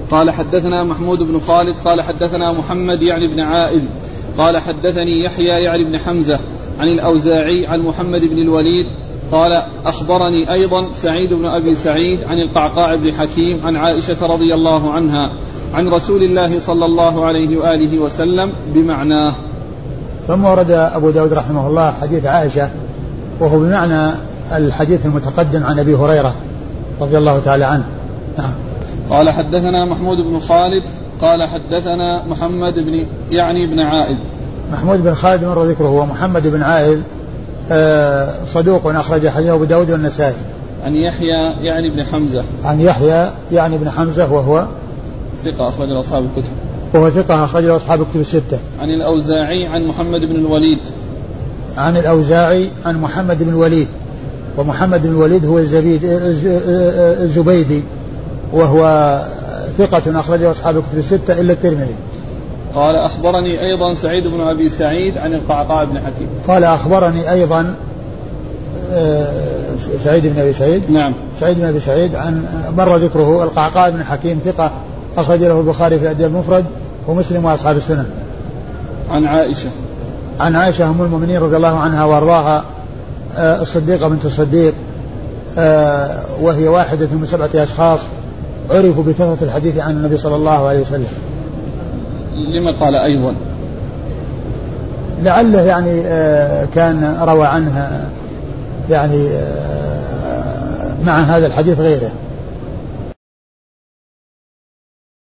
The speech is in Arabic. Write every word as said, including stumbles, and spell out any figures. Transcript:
قال حدثنا محمود بن خالد قال حدثنا محمد يعني بن عائذ قال حدثني يحيى يعني بن حمزة عن الأوزاعي عن محمد بن الوليد قال أخبرني أيضا سعيد بن أبي سعيد عن القعقاع بن حكيم عن عائشة رضي الله عنها عن رسول الله صلى الله عليه وآله وسلم بمعناه. ثم ورد أبو داود رحمه الله حديث عائشة وهو بمعنى الحديث المتقدم عن أبي هريرة رضي الله تعالى عنه. نعم. قال حدثنا محمود بن خالد قال حدثنا محمد بن يعني بن عائذ. محمود بن خالد مر ذكره ومحمد بن عائذ صدوق أخرج حديثه أبو داود والنسائي. عن يحيى يعني بن حمزة. عن يحيى يعني بن حمزة وهو ثقة أخرج له أصحاب الكتب. وهو ثقة أخرج له أصحاب الكتب الستة. عن الأوزاعي عن محمد بن الوليد. عن الأوزاعي عن محمد بن الوليد ومحمد بن الوليد هو الزبيد الزبيدي وهو ثقة أخرج له أصحاب الكتب الستة إلا الترمذي. قال أخبرني أيضا سعيد بن أبي سعيد عن القعقاع بن حكيم. قال أخبرني أيضا سعيد بن أبي سعيد. نعم. سعيد بن أبي سعيد عن مر ذكره القعقاع بن حكيم ثقة أخرج له البخاري في الأدب المفرد ومسلم وأصحاب السنن. عن عائشة. عن عائشة أم المؤمنين رضي الله عنها وارضاها الصديقة بنت الصديق وهي واحدة من سبعة أشخاص عرفوا بكثرة الحديث عن النبي صلى الله عليه وسلم. لما قال أيضا؟ لعله يعني كان روى عنها يعني مع هذا الحديث غيره.